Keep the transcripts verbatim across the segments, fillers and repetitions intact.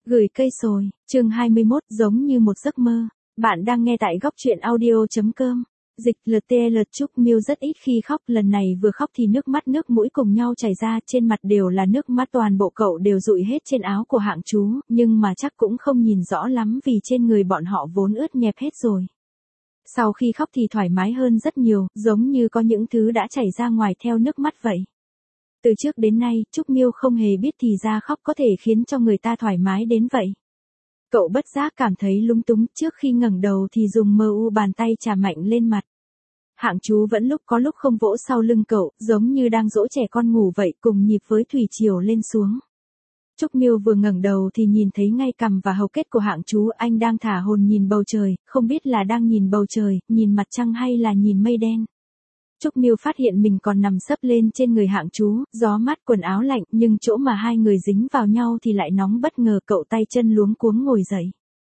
Gửi cây sồi, chương hai mươi mốt, giống như một giấc mơ. Bạn đang nghe tại góc truyện audio.com. Dịch lờ tê lờ Trúc Miêu rất ít khi khóc, lần này vừa khóc thì nước mắt nước mũi cùng nhau chảy ra, trên mặt đều là nước mắt, toàn bộ cậu đều dụi hết trên áo của Hạng Chú, nhưng mà chắc cũng không nhìn rõ lắm vì trên người bọn họ vốn ướt nhẹp hết rồi. Sau khi khóc thì thoải mái hơn rất nhiều, giống như có những thứ đã chảy ra ngoài theo nước mắt vậy. Từ trước đến nay, Trúc Miêu không hề biết thì ra khóc có thể khiến cho người ta thoải mái đến vậy. Cậu bất giác cảm thấy lúng túng, trước khi ngẩng đầu thì dùng mờ u bàn tay chà mạnh lên mặt. Hạng Chú vẫn lúc có lúc không vỗ sau lưng cậu, giống như đang dỗ trẻ con ngủ vậy, cùng nhịp với thủy triều lên xuống. Trúc Miêu vừa ngẩng đầu thì nhìn thấy ngay cằm và hầu kết của Hạng Chú, anh đang thả hồn nhìn bầu trời, không biết là đang nhìn bầu trời, nhìn mặt trăng hay là nhìn mây đen. Trúc Miêu phát hiện mình còn nằm sấp lên trên người Hạng Chú, gió mát quần áo lạnh, nhưng chỗ mà hai người dính vào nhau thì lại nóng bất ngờ, cậu tay chân luống cuống ngồi dậy.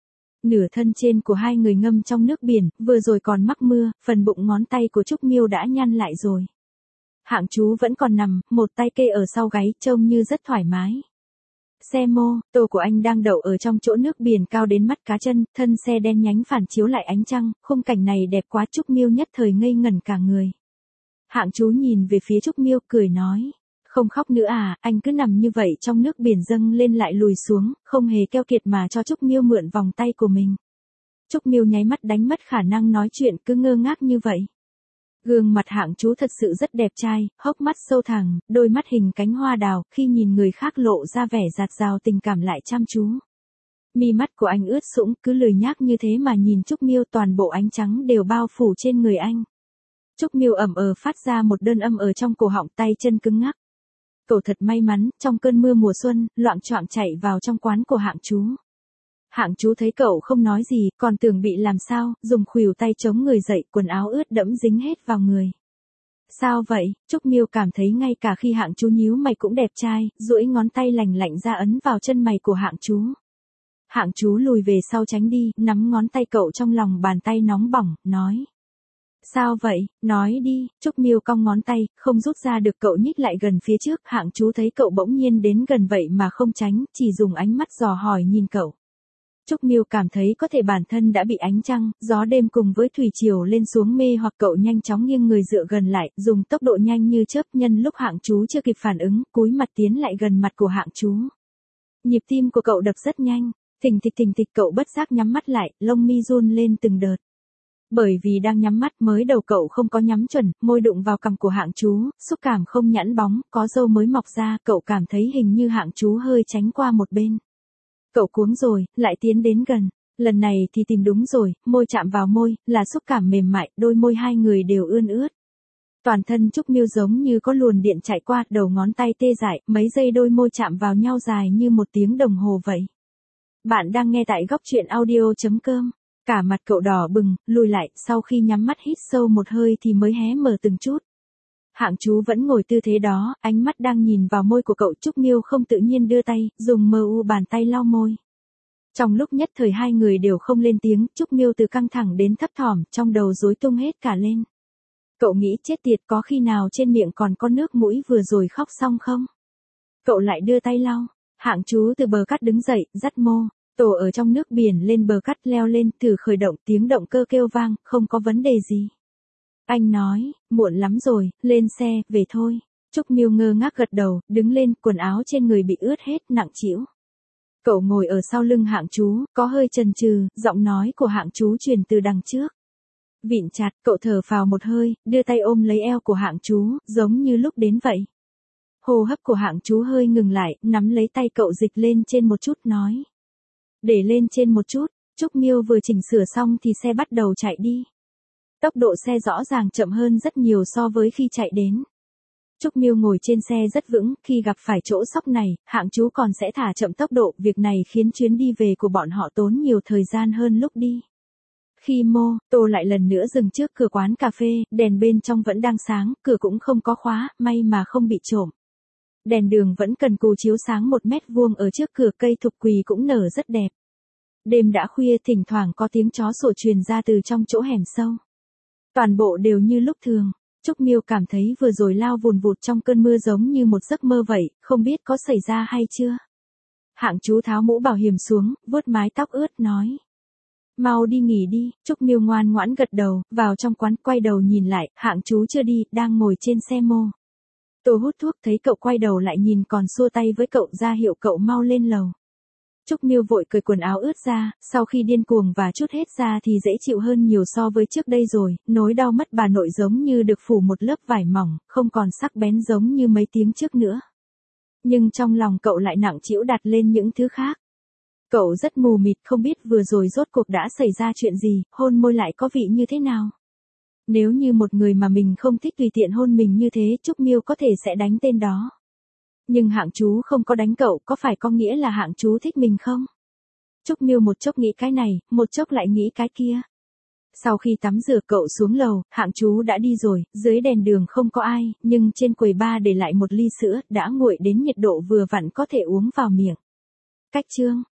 Nửa thân trên của hai người ngâm trong nước biển, vừa rồi còn mắc mưa, phần bụng ngón tay của Trúc Miêu đã nhăn lại rồi. Hạng Chú vẫn còn nằm, một tay kê ở sau gáy, trông như rất thoải mái. Xe mô tô của anh đang đậu ở trong chỗ nước biển cao đến mắt cá chân, thân xe đen nhánh phản chiếu lại ánh trăng, khung cảnh này đẹp quá, Trúc Miêu nhất thời ngây ngẩn cả người. Hạng Chú nhìn về phía Trúc Miêu cười nói, không khóc nữa à, anh cứ nằm như vậy trong nước biển dâng lên lại lùi xuống, không hề keo kiệt mà cho Trúc Miêu mượn vòng tay của mình. Trúc Miêu nháy mắt đánh mất khả năng nói chuyện, cứ ngơ ngác như vậy. Gương mặt Hạng Chú thật sự rất đẹp trai, hốc mắt sâu thẳm, đôi mắt hình cánh hoa đào, khi nhìn người khác lộ ra vẻ dạt dào tình cảm lại chăm chú. Mi mắt của anh ướt sũng, cứ lười nhác như thế mà nhìn Trúc Miêu, toàn bộ ánh trắng đều bao phủ trên người anh. Trúc Miêu ẩm ờ phát ra một đơn âm ở trong cổ họng, tay chân cứng ngắc. Cậu thật may mắn, trong cơn mưa mùa xuân, loạng choạng chạy vào trong quán của Hạng Chú. Hạng Chú thấy cậu không nói gì, còn tưởng bị làm sao, dùng khuỷu tay chống người dậy, quần áo ướt đẫm dính hết vào người. Sao vậy? Trúc Miêu cảm thấy ngay cả khi Hạng Chú nhíu mày cũng đẹp trai, duỗi ngón tay lành lạnh ra ấn vào chân mày của Hạng Chú. Hạng Chú lùi về sau tránh đi, nắm ngón tay cậu trong lòng bàn tay nóng bỏng, nói. Sao vậy, nói đi. Trúc Miêu cong ngón tay, không rút ra được, cậu nhích lại gần phía trước, Hạng Chú thấy cậu bỗng nhiên đến gần vậy mà không tránh, chỉ dùng ánh mắt dò hỏi nhìn cậu. Trúc Miêu cảm thấy có thể bản thân đã bị ánh trăng, gió đêm cùng với thủy triều lên xuống mê hoặc, cậu nhanh chóng nghiêng người dựa gần lại, dùng tốc độ nhanh như chớp, nhân lúc Hạng Chú chưa kịp phản ứng, cúi mặt tiến lại gần mặt của Hạng Chú. Nhịp tim của cậu đập rất nhanh, thình thịch thình thịch, cậu bất giác nhắm mắt lại, lông mi run lên từng đợt. Bởi vì đang nhắm mắt, mới đầu cậu không có nhắm chuẩn, môi đụng vào cằm của Hạng Chú, xúc cảm không nhẵn bóng, có râu mới mọc ra, cậu cảm thấy hình như Hạng Chú hơi tránh qua một bên. Cậu cuống rồi, lại tiến đến gần, lần này thì tìm đúng rồi, môi chạm vào môi, là xúc cảm mềm mại, đôi môi hai người đều ươn ướt. Toàn thân Trúc Miêu giống như có luồn điện chạy qua, đầu ngón tay tê dại, mấy giây đôi môi chạm vào nhau dài như một tiếng đồng hồ vậy. Bạn đang nghe tại góc truyện audio.com. Cả mặt cậu đỏ bừng, lùi lại, sau khi nhắm mắt hít sâu một hơi thì mới hé mở từng chút. Hạng Chú vẫn ngồi tư thế đó, ánh mắt đang nhìn vào môi của cậu. Trúc Miêu không tự nhiên đưa tay, dùng mờ u bàn tay lau môi. Trong lúc nhất thời hai người đều không lên tiếng, Trúc Miêu từ căng thẳng đến thấp thỏm, trong đầu rối tung hết cả lên. Cậu nghĩ chết tiệt, có khi nào trên miệng còn có nước mũi vừa rồi khóc xong không? Cậu lại đưa tay lau. Hạng Chú từ bờ cát đứng dậy, dắt mô tổ ở trong nước biển lên bờ cát, leo lên, thử khởi động, tiếng động cơ kêu vang, không có vấn đề gì. Anh nói, muộn lắm rồi, lên xe, về thôi. Trúc Miêu ngơ ngác gật đầu, đứng lên, quần áo trên người bị ướt hết, nặng trĩu. Cậu ngồi ở sau lưng Hạng Chú, có hơi chần chừ, giọng nói của Hạng Chú truyền từ đằng trước. Vịn chặt, cậu thở phào một hơi, đưa tay ôm lấy eo của Hạng Chú, giống như lúc đến vậy. Hô hấp của Hạng Chú hơi ngừng lại, nắm lấy tay cậu dịch lên trên một chút, nói. Để lên trên một chút. Trúc Miêu vừa chỉnh sửa xong thì xe bắt đầu chạy đi. Tốc độ xe rõ ràng chậm hơn rất nhiều so với khi chạy đến. Trúc Miêu ngồi trên xe rất vững, khi gặp phải chỗ sóc này, Hạng Chú còn sẽ thả chậm tốc độ, việc này khiến chuyến đi về của bọn họ tốn nhiều thời gian hơn lúc đi. Khi mô tô lại lần nữa dừng trước cửa quán cà phê, đèn bên trong vẫn đang sáng, cửa cũng không có khóa, may mà không bị trộm. Đèn đường vẫn cần cù chiếu sáng một mét vuông ở trước cửa, cây thục quỳ cũng nở rất đẹp. Đêm đã khuya, thỉnh thoảng có tiếng chó sủa truyền ra từ trong chỗ hẻm sâu. Toàn bộ đều như lúc thường. Trúc Miêu cảm thấy vừa rồi lao vùn vụt trong cơn mưa giống như một giấc mơ vậy, không biết có xảy ra hay chưa. Hạng Chú tháo mũ bảo hiểm xuống, vuốt mái tóc ướt nói. Mau đi nghỉ đi, Trúc Miêu ngoan ngoãn gật đầu, vào trong quán quay đầu nhìn lại, Hạng Chú chưa đi, đang ngồi trên xe mô tô hút thuốc, thấy cậu quay đầu lại nhìn còn xua tay với cậu ra hiệu cậu mau lên lầu. Trúc Miêu vội cởi quần áo ướt ra, sau khi điên cuồng và trút hết ra thì dễ chịu hơn nhiều so với trước đây rồi, nỗi đau mất bà nội giống như được phủ một lớp vải mỏng, không còn sắc bén giống như mấy tiếng trước nữa. Nhưng trong lòng cậu lại nặng trĩu đặt lên những thứ khác. Cậu rất mù mịt không biết vừa rồi rốt cuộc đã xảy ra chuyện gì, hôn môi lại có vị như thế nào. Nếu như một người mà mình không thích tùy tiện hôn mình như thế, Trúc Miêu có thể sẽ đánh tên đó. Nhưng Hạng Chú không có đánh cậu, có phải có nghĩa là Hạng Chú thích mình không? Trúc Miêu một chốc nghĩ cái này, một chốc lại nghĩ cái kia. Sau khi tắm rửa cậu xuống lầu, Hạng Chú đã đi rồi, dưới đèn đường không có ai, nhưng trên quầy bar để lại một ly sữa, đã nguội đến nhiệt độ vừa vặn có thể uống vào miệng. Cách chương